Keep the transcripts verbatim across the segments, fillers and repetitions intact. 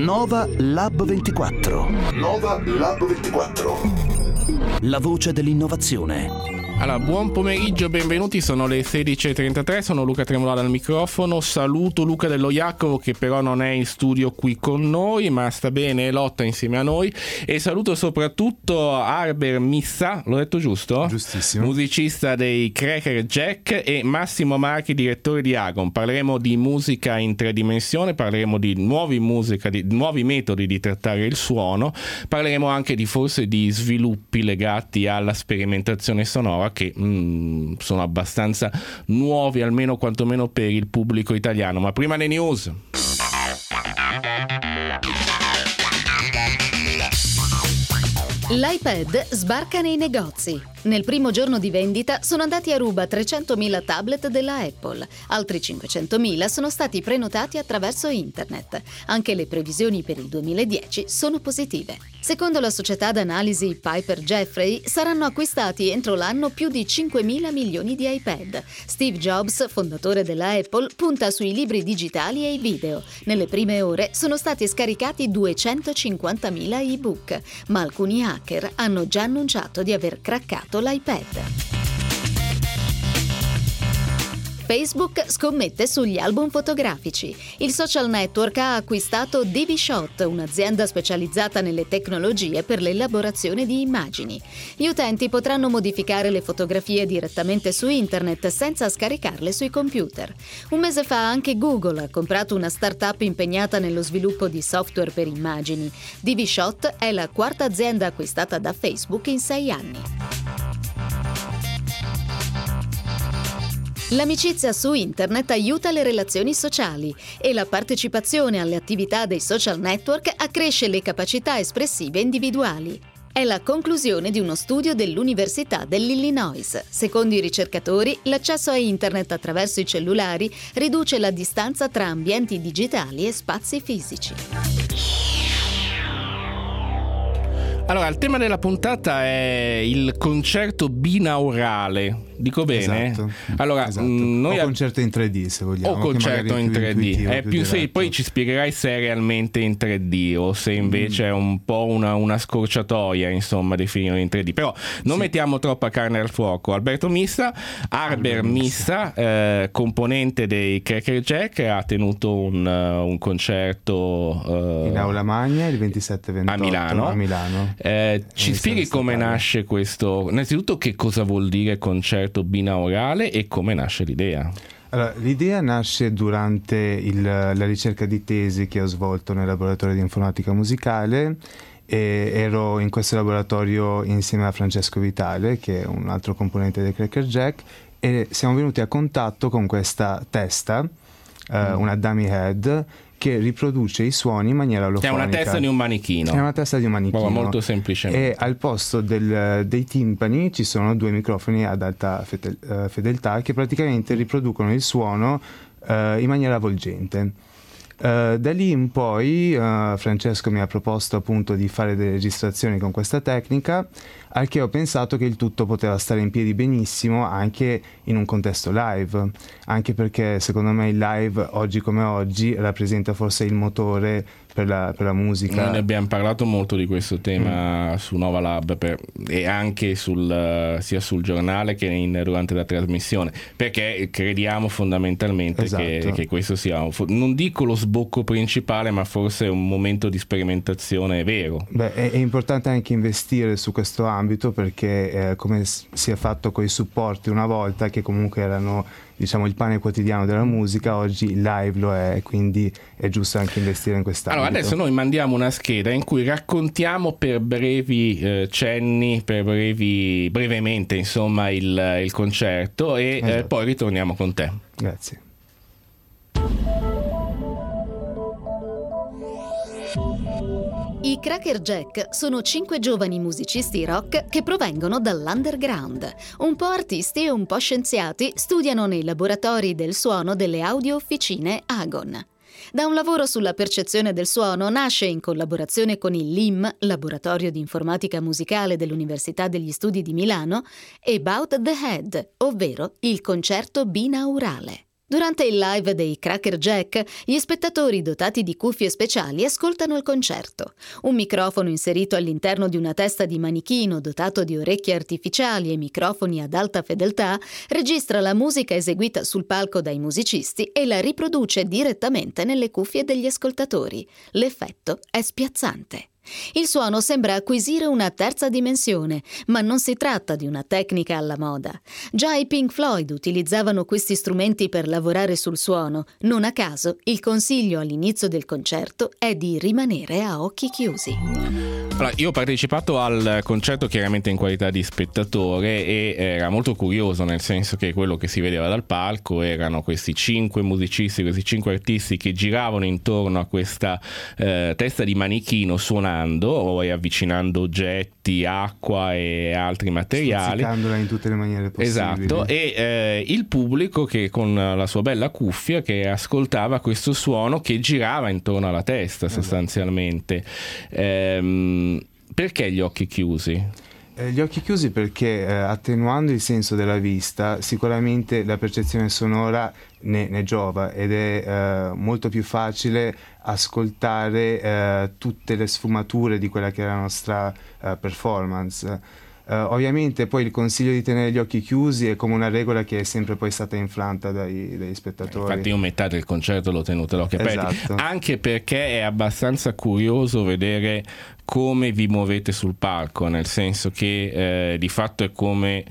Nova Lab ventiquattro. Nova Lab ventiquattro. La voce dell'innovazione. Allora, buon pomeriggio, benvenuti, sono le sedici e trentatré, sono Luca Tremolano al microfono, saluto Luca Dello Jacopo che però non è in studio qui con noi ma sta bene e lotta insieme a noi, e saluto soprattutto Arber Missa, l'ho detto giusto? Giustissimo. Musicista dei Cracker Jack, e Massimo Marchi, direttore di Agon. Parleremo di musica in tre dimensioni, parleremo di nuovi musica, di nuovi metodi di trattare il suono, parleremo anche di forse di sviluppi legati alla sperimentazione sonora che mm, sono abbastanza nuovi, almeno quantomeno per il pubblico italiano. Ma prima le news. L'iPad sbarca nei negozi. Nel primo giorno di vendita sono andati a ruba trecentomila tablet della Apple, altri cinquecentomila sono stati prenotati attraverso internet. Anche le previsioni per il duemiladieci sono positive. Secondo la società d'analisi Piper Jaffray, saranno acquistati entro l'anno più di cinquemila milioni di iPad. Steve Jobs, fondatore della Apple, punta sui libri digitali e i video. Nelle prime ore sono stati scaricati duecentocinquantamila ebook, ma alcuni hacker hanno già annunciato di aver craccato l'iPad. Facebook scommette sugli album fotografici. Il social network ha acquistato DVShot, un'azienda specializzata nelle tecnologie per l'elaborazione di immagini. Gli utenti potranno modificare le fotografie direttamente su internet senza scaricarle sui computer. Un mese fa anche Google ha comprato una startup impegnata nello sviluppo di software per immagini. DVShot è la quarta azienda acquistata da Facebook in sei anni. L'amicizia su internet aiuta le relazioni sociali e la partecipazione alle attività dei social network accresce le capacità espressive individuali. È la conclusione di uno studio dell'Università dell'Illinois. Secondo i ricercatori, l'accesso a internet attraverso i cellulari riduce la distanza tra ambienti digitali e spazi fisici. Allora, il tema della puntata è il concerto binaurale. Dico bene? Esatto. Allora, esatto. noi o concerto in tre D, se vogliamo. O concerto in tre D. È più sì, poi ci spiegherai se è realmente in tre D o se invece mm. è un po' una, una scorciatoia, insomma, definirlo in tre D. Però non sì. mettiamo troppa carne al fuoco. Alberto Missa, Arber Alberto Missa, eh, componente dei Cracker Jack, ha tenuto un, uh, un concerto uh, in Aula Magna il ventisette ventotto a Milano. A Milano. Eh, ci spieghi come nasce questo? Innanzitutto, che cosa vuol dire concerto binaurale e come nasce l'idea? Allora, l'idea nasce durante il, la ricerca di tesi che ho svolto nel laboratorio di informatica musicale, e ero in questo laboratorio insieme a Francesco Vitale, che è un altro componente dei Cracker Jack, e siamo venuti a contatto con questa testa, uh, mm. una dummy head, che riproduce i suoni in maniera olofonica. È una testa di un manichino. È una testa di un manichino. Molto semplicemente. E al posto del, dei timpani ci sono due microfoni ad alta fedel, uh, fedeltà che praticamente riproducono il suono uh, in maniera avvolgente. Uh, da lì in poi uh, Francesco mi ha proposto appunto di fare delle registrazioni con questa tecnica, al che ho pensato che il tutto poteva stare in piedi benissimo anche in un contesto live, anche perché secondo me il live oggi come oggi rappresenta forse il motore per la, per la musica. Noi ne abbiamo parlato molto di questo tema mm. su Nova Lab per, e anche sul, sia sul giornale che in, durante la trasmissione, perché crediamo fondamentalmente esatto. che, che questo sia, non dico lo sbocco principale, ma forse un momento di sperimentazione vero. Beh, è, è importante anche investire su questo ambito, perché eh, come si è fatto con i supporti una volta, che comunque erano, diciamo, il pane quotidiano della musica, oggi il live lo è, quindi è giusto anche investire in quest'ambito. Allora adesso noi mandiamo una scheda in cui raccontiamo per brevi eh, cenni, per brevi brevemente insomma il, il concerto e esatto. eh, poi ritorniamo con te. Grazie. I Cracker Jack sono cinque giovani musicisti rock che provengono dall'underground. Un po' artisti e un po' scienziati, studiano nei laboratori del suono delle audio officine Agon. Da un lavoro sulla percezione del suono nasce, in collaborazione con il L I M, Laboratorio di Informatica Musicale dell'Università degli Studi di Milano, About the Head, ovvero il concerto binaurale. Durante il live dei Cracker Jack, gli spettatori dotati di cuffie speciali ascoltano il concerto. Un microfono inserito all'interno di una testa di manichino dotato di orecchie artificiali e microfoni ad alta fedeltà registra la musica eseguita sul palco dai musicisti e la riproduce direttamente nelle cuffie degli ascoltatori. L'effetto è spiazzante. Il suono sembra acquisire una terza dimensione, ma non si tratta di una tecnica alla moda. Già i Pink Floyd utilizzavano questi strumenti per lavorare sul suono. Non a caso, il consiglio all'inizio del concerto è di rimanere a occhi chiusi. Allora, io ho partecipato al concerto chiaramente in qualità di spettatore e era molto curioso, nel senso che quello che si vedeva dal palco erano questi cinque musicisti, questi cinque artisti che giravano intorno a questa eh, testa di manichino suonando o avvicinando oggetti, acqua e altri materiali, stuzzicandola in tutte le maniere possibili. Esatto, e eh, il pubblico che con la sua bella cuffia che ascoltava questo suono che girava intorno alla testa sostanzialmente. Ehm, perché gli occhi chiusi? Eh, gli occhi chiusi perché eh, attenuando il senso della vista sicuramente la percezione sonora ne, ne giova ed è eh, molto più facile ascoltare eh, tutte le sfumature di quella che è la nostra eh, performance. Uh, ovviamente poi il consiglio di tenere gli occhi chiusi è come una regola che è sempre poi stata infranta dai, dai spettatori. Infatti io metà del concerto l'ho tenuto l'occhio aperti, esatto. Anche perché è abbastanza curioso vedere come vi muovete sul palco, nel senso che eh, di fatto è come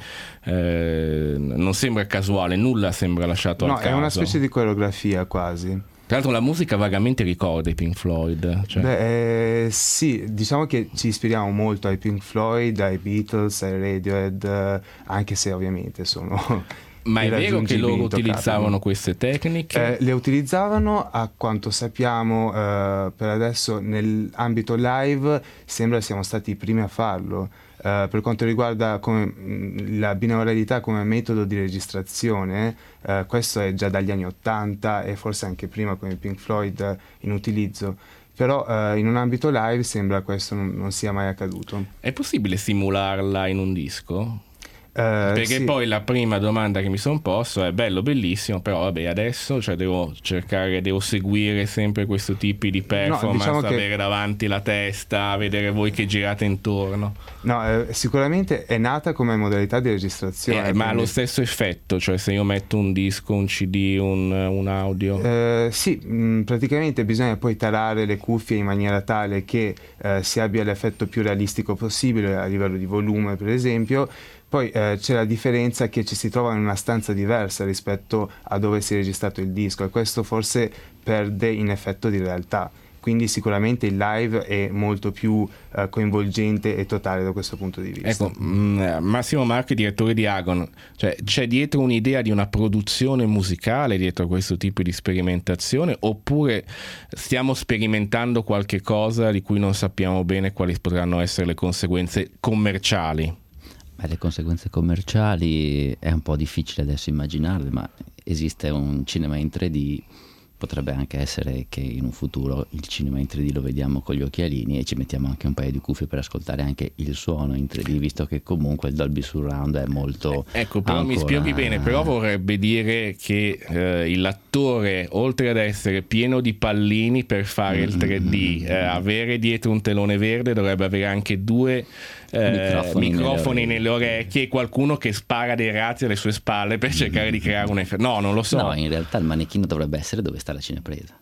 eh, non sembra casuale, nulla sembra lasciato no, al caso. È una specie di coreografia quasi. Tra l'altro la musica vagamente ricorda i Pink Floyd. Cioè. Beh, eh, sì, diciamo che ci ispiriamo molto ai Pink Floyd, ai Beatles, ai Radiohead, eh, anche se ovviamente sono... Ma è vero che loro utilizzavano queste tecniche? Eh, le utilizzavano, a quanto sappiamo eh, per adesso nell'ambito live sembra siamo stati i primi a farlo. Uh, per quanto riguarda come, mh, la binauralità come metodo di registrazione, uh, questo è già dagli anni ottanta e forse anche prima con i Pink Floyd uh, in utilizzo, però uh, in un ambito live sembra questo non, non sia mai accaduto. È possibile simularla in un disco? Uh, Perché sì. poi la prima domanda che mi sono posto è bello, bellissimo, però vabbè adesso cioè, devo cercare, devo seguire sempre questo tipo di performance, no, diciamo avere che... davanti la testa, vedere voi che girate intorno. No, eh, sicuramente è nata come modalità di registrazione. Eh, quindi... Ma ha lo stesso effetto, cioè se io metto un disco, un C D, un, un audio? Eh, sì, mh, praticamente bisogna poi tarare le cuffie in maniera tale che eh, si abbia l'effetto più realistico possibile a livello di volume, per esempio. Poi eh, c'è la differenza che ci si trova in una stanza diversa rispetto a dove si è registrato il disco e questo forse perde in effetto di realtà. Quindi sicuramente il live è molto più eh, coinvolgente e totale da questo punto di vista. Ecco, mh, Massimo Marchi, direttore di Agon, cioè c'è dietro un'idea di una produzione musicale dietro a questo tipo di sperimentazione oppure stiamo sperimentando qualche cosa di cui non sappiamo bene quali potranno essere le conseguenze commerciali? Beh, le conseguenze commerciali è un po' difficile adesso immaginarle, ma esiste un cinema in tre D. Potrebbe anche essere che in un futuro il cinema in tre D lo vediamo con gli occhialini e ci mettiamo anche un paio di cuffie per ascoltare anche il suono in tre D, visto che comunque il Dolby Surround è molto ecco però ancora... mi spieghi bene, però vorrebbe dire che eh, l'attore oltre ad essere pieno di pallini per fare mm-hmm. il tre D eh, avere dietro un telone verde dovrebbe avere anche due eh, microfoni, microfoni nelle, orecchie. nelle orecchie e qualcuno che spara dei razzi alle sue spalle per cercare mm-hmm. di creare un effetto. No, non lo so. No, in realtà il manichino dovrebbe essere dove sta la cinepresa.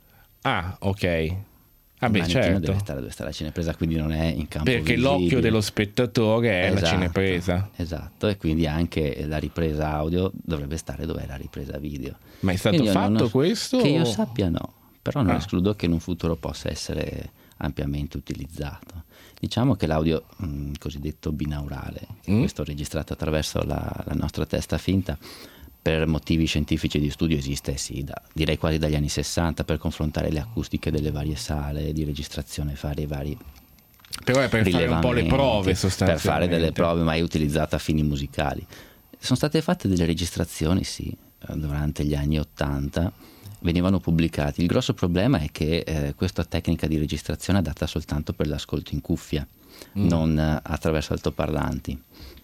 Ah, ok. Ah, beh, il certo. deve stare dove sta la cinepresa, quindi non è in campo perché visibile. L'occhio dello spettatore è esatto, la cinepresa. Esatto, e quindi anche la ripresa audio dovrebbe stare dove è la ripresa video. Ma è stato quindi fatto ho, questo? Che io sappia no, però non ah. escludo che in un futuro possa essere ampiamente utilizzato. Diciamo che l'audio mh, cosiddetto binaurale, mm. questo registrato attraverso la, la nostra testa finta, per motivi scientifici di studio esiste sì, da, direi quasi dagli anni sessanta, per confrontare le acustiche delle varie sale di registrazione, fare i vari però è per fare un po' le prove sostanzialmente, per fare delle prove, ma è utilizzata a fini musicali. Sono state fatte delle registrazioni sì durante gli anni ottanta, venivano pubblicati. Il grosso problema è che eh, questa tecnica di registrazione è adatta soltanto per l'ascolto in cuffia, mm. non attraverso altoparlanti,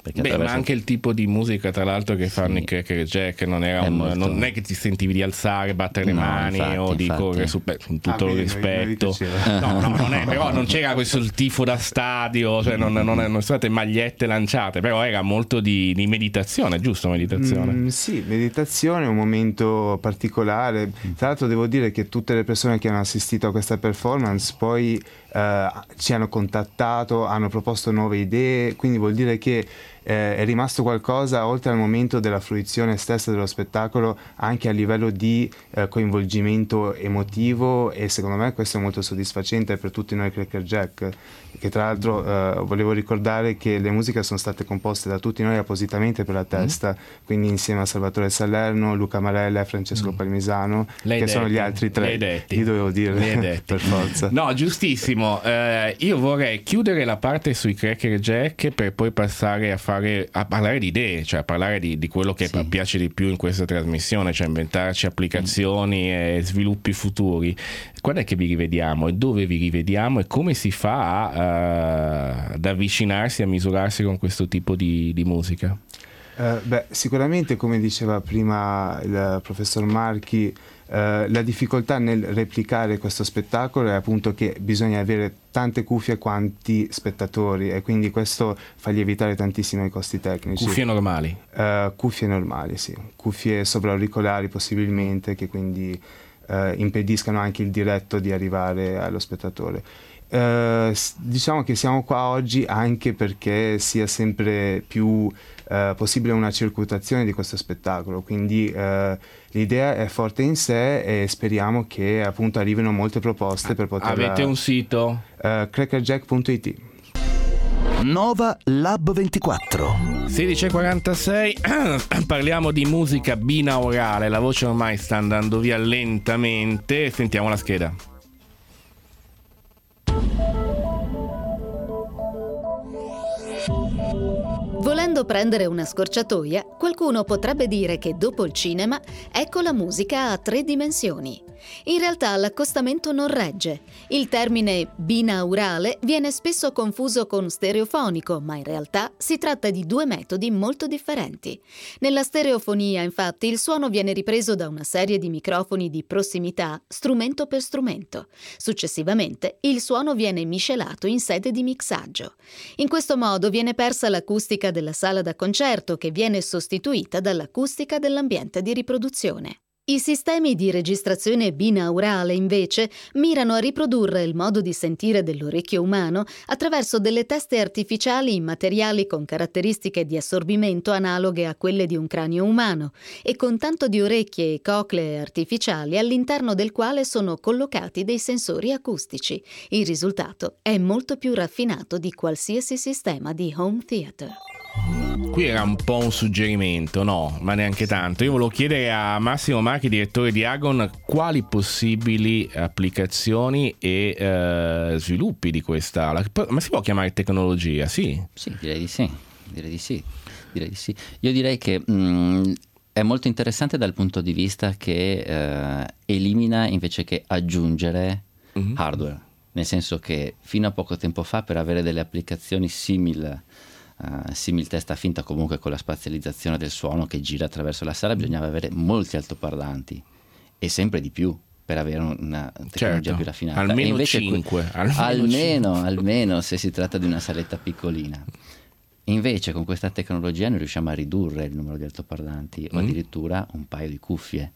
Perché Beh, attraverso... ma anche il tipo di musica, tra l'altro, che fanno sì. i Cracker Jack non era è un, molto... non è che ti sentivi di alzare, battere no, le mani infatti, o di infatti. correre su, beh, con tutto ah, il bene, rispetto. No, no, no, non è, però non c'era questo il tifo da stadio, cioè non, non, non sono state magliette lanciate, però era molto di, di meditazione, giusto? Meditazione. Mm, sì, meditazione è un momento particolare. Tra l'altro devo dire che tutte le persone che hanno assistito a questa performance poi eh, ci hanno contattato, hanno proposto nuove idee, quindi vuol dire che eh, è rimasto qualcosa oltre al momento della fruizione stessa dello spettacolo, anche a livello di eh, coinvolgimento emotivo, e secondo me questo è molto soddisfacente per tutti noi Cracker Jack, che tra l'altro eh, volevo ricordare che le musiche sono state composte da tutti noi appositamente per la testa, mm. quindi insieme a Salvatore Salerno, Luca Marella e Francesco mm. Palmisano, Lei che detti, sono gli altri tre, li dovevo dire per forza. No, giustissimo. Eh, io vorrei chiudere la parte sui Cracker Jack per poi passare a fare a parlare di idee, cioè a parlare di, di quello che sì. piace di più in questa trasmissione, cioè inventarci applicazioni mm. e sviluppi futuri. Quando è che vi rivediamo e dove vi rivediamo e come si fa a, uh, ad avvicinarsi, a misurarsi con questo tipo di, di musica? Uh, beh, sicuramente, come diceva prima il professor Marchi, Uh, la difficoltà nel replicare questo spettacolo è appunto che bisogna avere tante cuffie quanti spettatori, e quindi questo fa lievitare tantissimo i costi tecnici. Cuffie normali? Uh, cuffie normali, sì. Cuffie sovrauricolari possibilmente, che quindi uh, impediscano anche il diretto di arrivare allo spettatore. Uh, diciamo che siamo qua oggi anche perché sia sempre più uh, possibile una circuitazione di questo spettacolo, quindi uh, l'idea è forte in sé e speriamo che appunto arrivino molte proposte per poter... Avete un sito? Uh, crackerjack punto it. Nova Lab ventiquattro. sedici e quarantasei. Parliamo di musica binaurale. La voce ormai sta andando via lentamente. Sentiamo la scheda. Volendo prendere una scorciatoia, qualcuno potrebbe dire che dopo il cinema, ecco la musica a tre dimensioni. In realtà l'accostamento non regge. Il termine binaurale viene spesso confuso con stereofonico, ma in realtà si tratta di due metodi molto differenti. Nella stereofonia, infatti, il suono viene ripreso da una serie di microfoni di prossimità, strumento per strumento. Successivamente, il suono viene miscelato in sede di mixaggio. In questo modo viene persa l'acustica della sala da concerto, che viene sostituita dall'acustica dell'ambiente di riproduzione. I sistemi di registrazione binaurale, invece, mirano a riprodurre il modo di sentire dell'orecchio umano attraverso delle teste artificiali in materiali con caratteristiche di assorbimento analoghe a quelle di un cranio umano e con tanto di orecchie e coclee artificiali all'interno del quale sono collocati dei sensori acustici. Il risultato è molto più raffinato di qualsiasi sistema di home theater. Qui era un po' un suggerimento, no, ma neanche tanto. Io volevo chiedere a Massimo Marchi, direttore di Agon, quali possibili applicazioni e eh, sviluppi di questa... Ma si può chiamare tecnologia, sì? Sì, direi di sì, direi di sì, direi di sì. Io direi che mh, è molto interessante dal punto di vista che eh, elimina invece che aggiungere mm-hmm. hardware, nel senso che fino a poco tempo fa, per avere delle applicazioni simili Uh, simil testa finta, comunque con la spazializzazione del suono che gira attraverso la sala, bisognava avere molti altoparlanti e sempre di più per avere una tecnologia certo, più raffinata. Almeno e invece cinque. Almeno, almeno, cinque. almeno se si tratta di una saletta piccolina. Invece con questa tecnologia noi riusciamo a ridurre il numero di altoparlanti mm. o addirittura un paio di cuffie.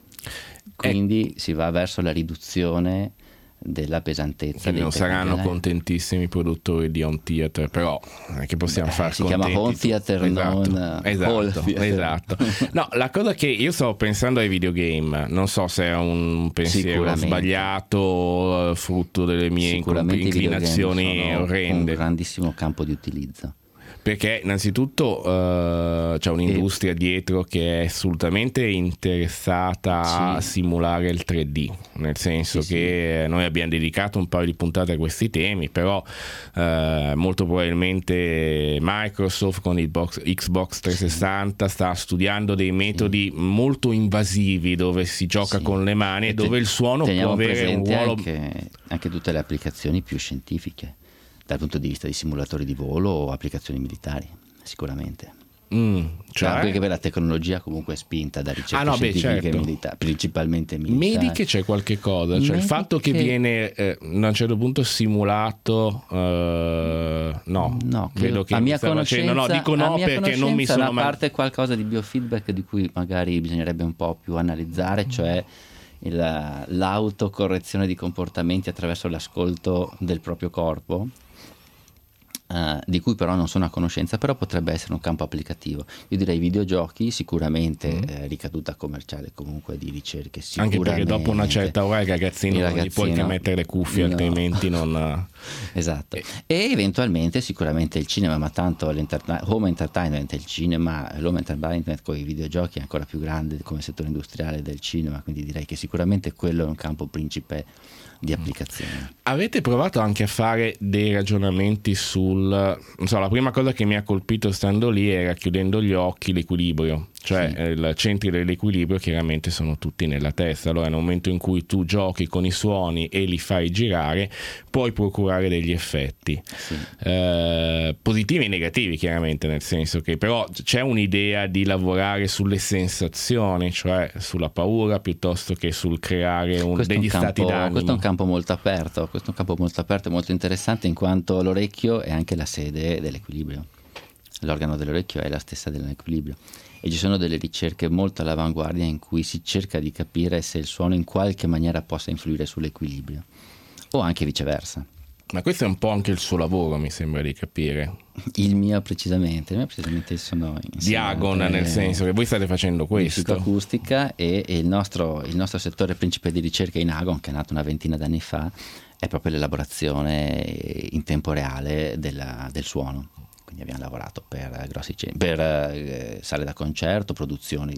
Quindi eh. si va verso la riduzione della pesantezza. Non saranno contentissimi i produttori di home theater, però non è che possiamo Beh, far si contenti chiama home theater, esatto, non esatto, hall theater. Esatto. No, la cosa che io stavo pensando ai videogame, non so se è un pensiero sbagliato, frutto delle mie inclinazioni orrende. Un grandissimo campo di utilizzo. Perché innanzitutto uh, c'è un'industria e... dietro che è assolutamente interessata sì. a simulare il tre D, nel senso sì, che sì. noi abbiamo dedicato un paio di puntate a questi temi, però uh, molto probabilmente Microsoft con il box, Xbox trecentosessanta sì. sta studiando dei metodi sì. molto invasivi dove si gioca sì. con le mani e dove il suono può avere un ruolo... Anche, anche tutte le applicazioni più scientifiche, dal punto di vista di simulatori di volo o applicazioni militari. sicuramente. Mm, cioè? Anche perché la tecnologia comunque è spinta da ricerche ah, no, scientifiche beh, certo. milita- principalmente militari. Mediche c'è qualche cosa, cioè Mediche... il fatto che viene eh, a un certo punto simulato, eh, no, no, vedo che a mia facendo, conoscenza, no, dico no perché non mi sono una mai... parte qualcosa di biofeedback di cui magari bisognerebbe un po' più analizzare, cioè il, l'autocorrezione di comportamenti attraverso l'ascolto del proprio corpo. Uh, di cui però non sono a conoscenza, però potrebbe essere un campo applicativo. Io direi videogiochi, sicuramente mm. eh, ricaduta commerciale comunque di ricerche sicuramente. Anche perché dopo una certa ora il ragazzino, non gli puoi che mettere le cuffie, no. altrimenti non... Esatto. E eventualmente sicuramente il cinema, ma tanto l'home entertainment, il cinema, l'home entertainment con i videogiochi è ancora più grande come settore industriale del cinema, quindi direi che sicuramente quello è un campo principe di applicazione. Avete provato anche a fare dei ragionamenti sul, non so, la prima cosa che mi ha colpito stando lì era, chiudendo gli occhi, l'equilibrio, cioè sì. i centri dell'equilibrio chiaramente sono tutti nella testa. Allora nel momento in cui tu giochi con i suoni e li fai girare puoi procurare degli effetti sì. eh, positivi e negativi, chiaramente, nel senso che però c'è un'idea di lavorare sulle sensazioni, cioè sulla paura piuttosto che sul creare un, degli un campo, stati d'animo. Questo è un campo molto aperto, questo è un campo molto aperto e molto interessante, in quanto l'orecchio è anche la sede dell'equilibrio. L'organo dell'orecchio è la stessa dell'equilibrio e ci sono delle ricerche molto all'avanguardia in cui si cerca di capire se il suono in qualche maniera possa influire sull'equilibrio o anche viceversa. Ma questo è un po' anche il suo lavoro, mi sembra di capire. Il mio precisamente, il mio precisamente sono Diagon, nel senso che voi state facendo questo. Acustica e, e il, nostro, il nostro settore principe di ricerca in Agon, che è nato una ventina d'anni fa, è proprio l'elaborazione in tempo reale della, del suono. Quindi abbiamo lavorato per grossi per eh, sale da concerto, produzioni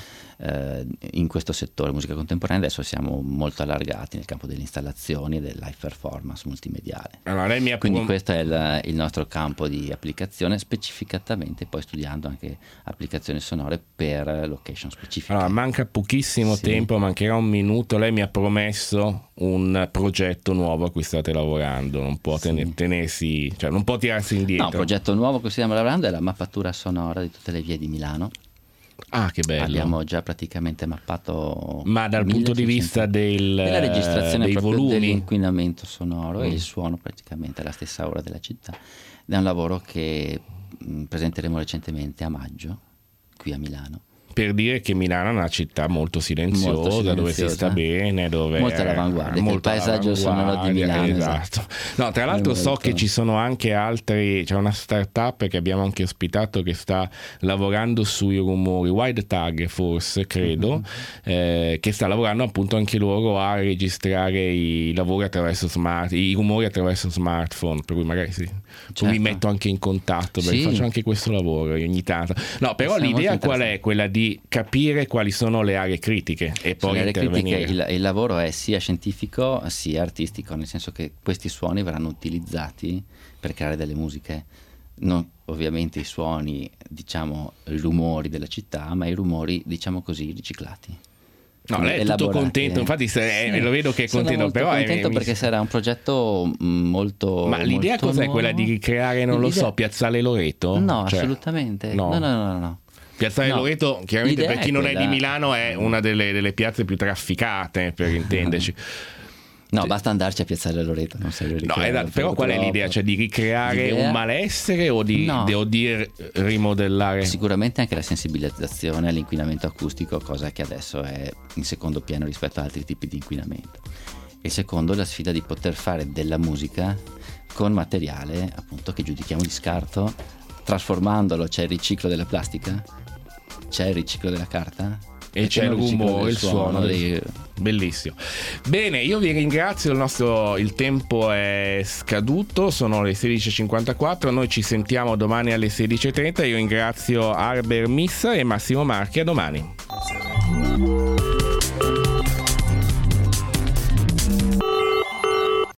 eh, in questo settore musica contemporanea. Adesso siamo molto allargati nel campo delle installazioni e del live performance multimediale. Allora, lei mi ha Quindi prom- questo è il, il nostro campo di applicazione, specificatamente poi studiando anche applicazioni sonore per location specifiche. Allora, manca pochissimo sì. tempo, mancherà un minuto. Lei mi ha promesso un progetto nuovo a cui state lavorando, non può sì. tener, tenersi, cioè non può tirarsi indietro. No, un progetto nuovo che stiamo lavorando è la mappatura sonora di tutte le vie di Milano. Ah, che bello. Abbiamo già praticamente mappato. Ma dal punto di vista del, della registrazione dei proprio volumi, dell'inquinamento sonoro mm. e il suono praticamente alla stessa ora della città. Ed è un lavoro che mh, presenteremo recentemente a maggio qui a Milano. Per dire che Milano è una città molto silenziosa, molto silenziosa, dove si sta bene, dove molto all'avanguardia, molto il paesaggio sonoro di Milano. Esatto. No, tra l'altro so molto... che ci sono anche altri, c'è una startup che abbiamo anche ospitato che sta lavorando sui rumori, Wide Tag forse, credo, mm-hmm. eh, che sta lavorando appunto anche loro a registrare i lavori attraverso smart, i rumori attraverso smartphone, per cui magari sì, certo. mi metto anche in contatto perché sì. faccio anche questo lavoro ogni tanto. No, però Siamo l'idea qual è? Quella di capire quali sono le aree critiche e poi le intervenire. Critiche, il, il lavoro è sia scientifico sia artistico, nel senso che questi suoni verranno utilizzati per creare delle musiche, non ovviamente i suoni, diciamo, i rumori della città, ma i rumori, diciamo così, riciclati. No, lei è tutto contento, infatti se, sì, lo vedo che è contento, però sono contento è, perché mi... sarà un progetto molto. Ma l'idea molto cos'è? nuovo. Quella di ricreare, non l'idea... lo so, Piazzale Loreto? No, cioè, assolutamente. No, no, no, no. no. Piazzale no, Loreto, chiaramente per chi non quella... è di Milano, è una delle, delle piazze più trafficate, per intenderci. No, sì. Basta andarci a Piazzale Loreto, non serve no, esatto, però qual è l'idea? Cioè di ricreare l'idea... un malessere o di, no. di, o di rimodellare? Sicuramente anche la sensibilizzazione all'inquinamento acustico, cosa che adesso è in secondo piano rispetto ad altri tipi di inquinamento. E secondo, la sfida di poter fare della musica con materiale appunto che giudichiamo di scarto, trasformandolo. C'è il riciclo della plastica, c'è il riciclo della carta e c'è il rumore, il suono, suono dei... bellissimo. Bene, io vi ringrazio, il nostro il tempo è scaduto, sono le sedici e cinquantaquattro, noi ci sentiamo domani alle sedici e trenta. Io ringrazio Arber Missa e Massimo Marchi, a domani.